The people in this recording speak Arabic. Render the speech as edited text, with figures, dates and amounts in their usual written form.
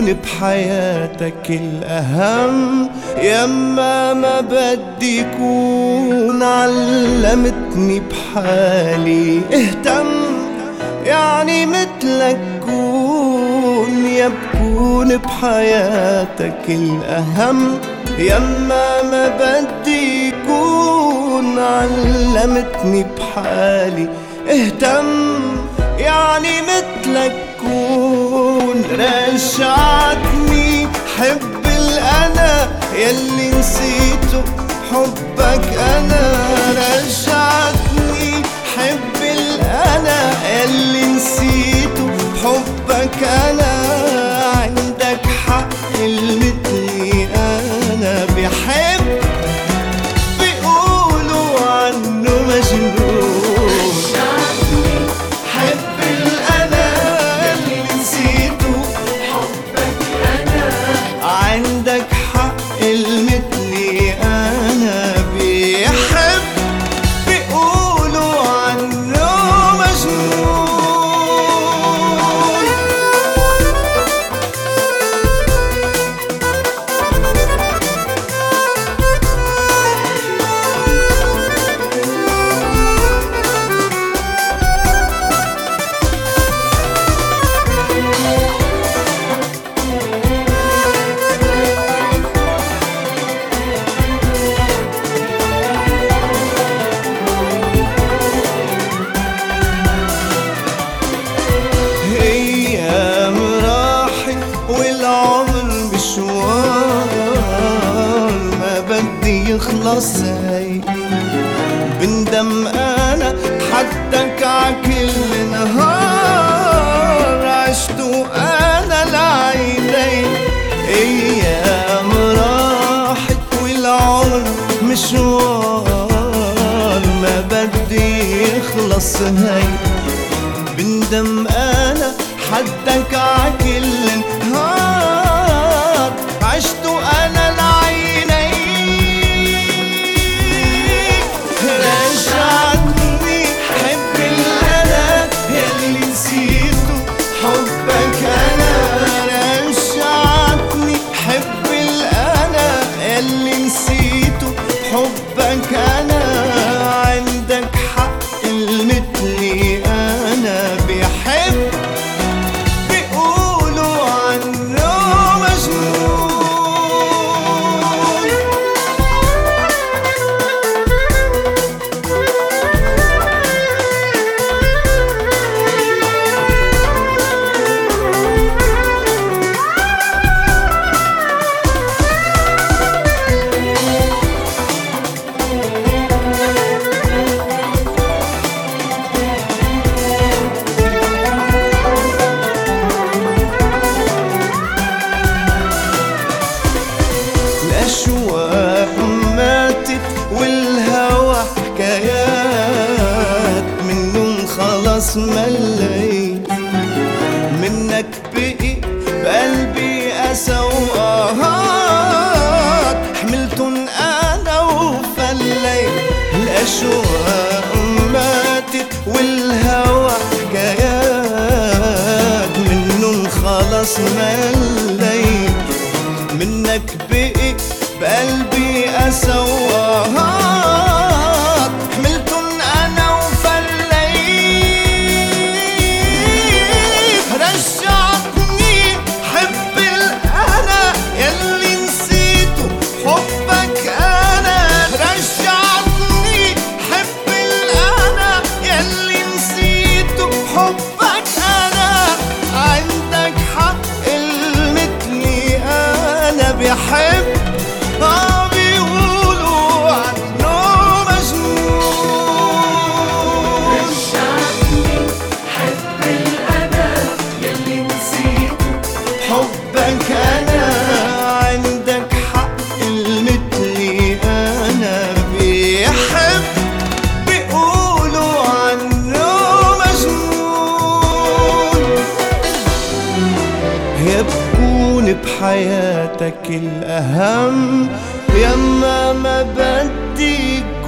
بكون بحياتك الأهم. يما ما بدي كون علمتني بحالي اهتم، يعني مثلك كون يا بكون بحياتك الأهم. يما ما بدي كون علمتني بحالي اهتم، يعني مثلك كون. رجعتني حب الأنا يلي نسيته حبك أنا. رجعتني حب الأنا يلي نسيته حبك أنا. عندك حق المثلي أنا بحب، بيقولوا عنه مجنون. حب الأنا يلي نسيته حبك أنا. عندك حق المثلي أنا بيحب، بيقولوا عنه مجنون. والعمر مشوار ما بدي يخلص هي. بندم أنا حدك عكل نهار عشتو أنا لعيني. أيام راحت والعمر مشوار ما بدي يخلص هي. بندم أنا حدك عكل نهار عشتو أنا لعينيك. رجعتني حب الأنا يلي نسيته حبك أنا. رجعتني حب الأنا يلي نسيته حبك أنا. عندك حق المثلي أنا بحب، بيقولوا عنه مجنون. الأشواق ماتت والهوى حكايات، منهم خلاص مليت. منك بقي بقلبي أسى وآهات، حملتن أنا وفليت. الأشواق ماتت والهوى حكايات، منهم خلاص مليت. منك بقي بقلبي أسى وآهات، حملتن أنا وفليت. رجعتني حب الأنا يلي نسيته حبك أنا. رجعتني حب الأنا يلي نسيته حبك أنا. عندك حق المثلي أنا بحب، بيقولوا عنه مجنون. رجعتني حب الأنا يلي نسيته حبك أنا. عندك حق المثلي أنا بيحب، بيقولوا عنه مجنون. يا بكون بحياتك الأهم. يما ما بدي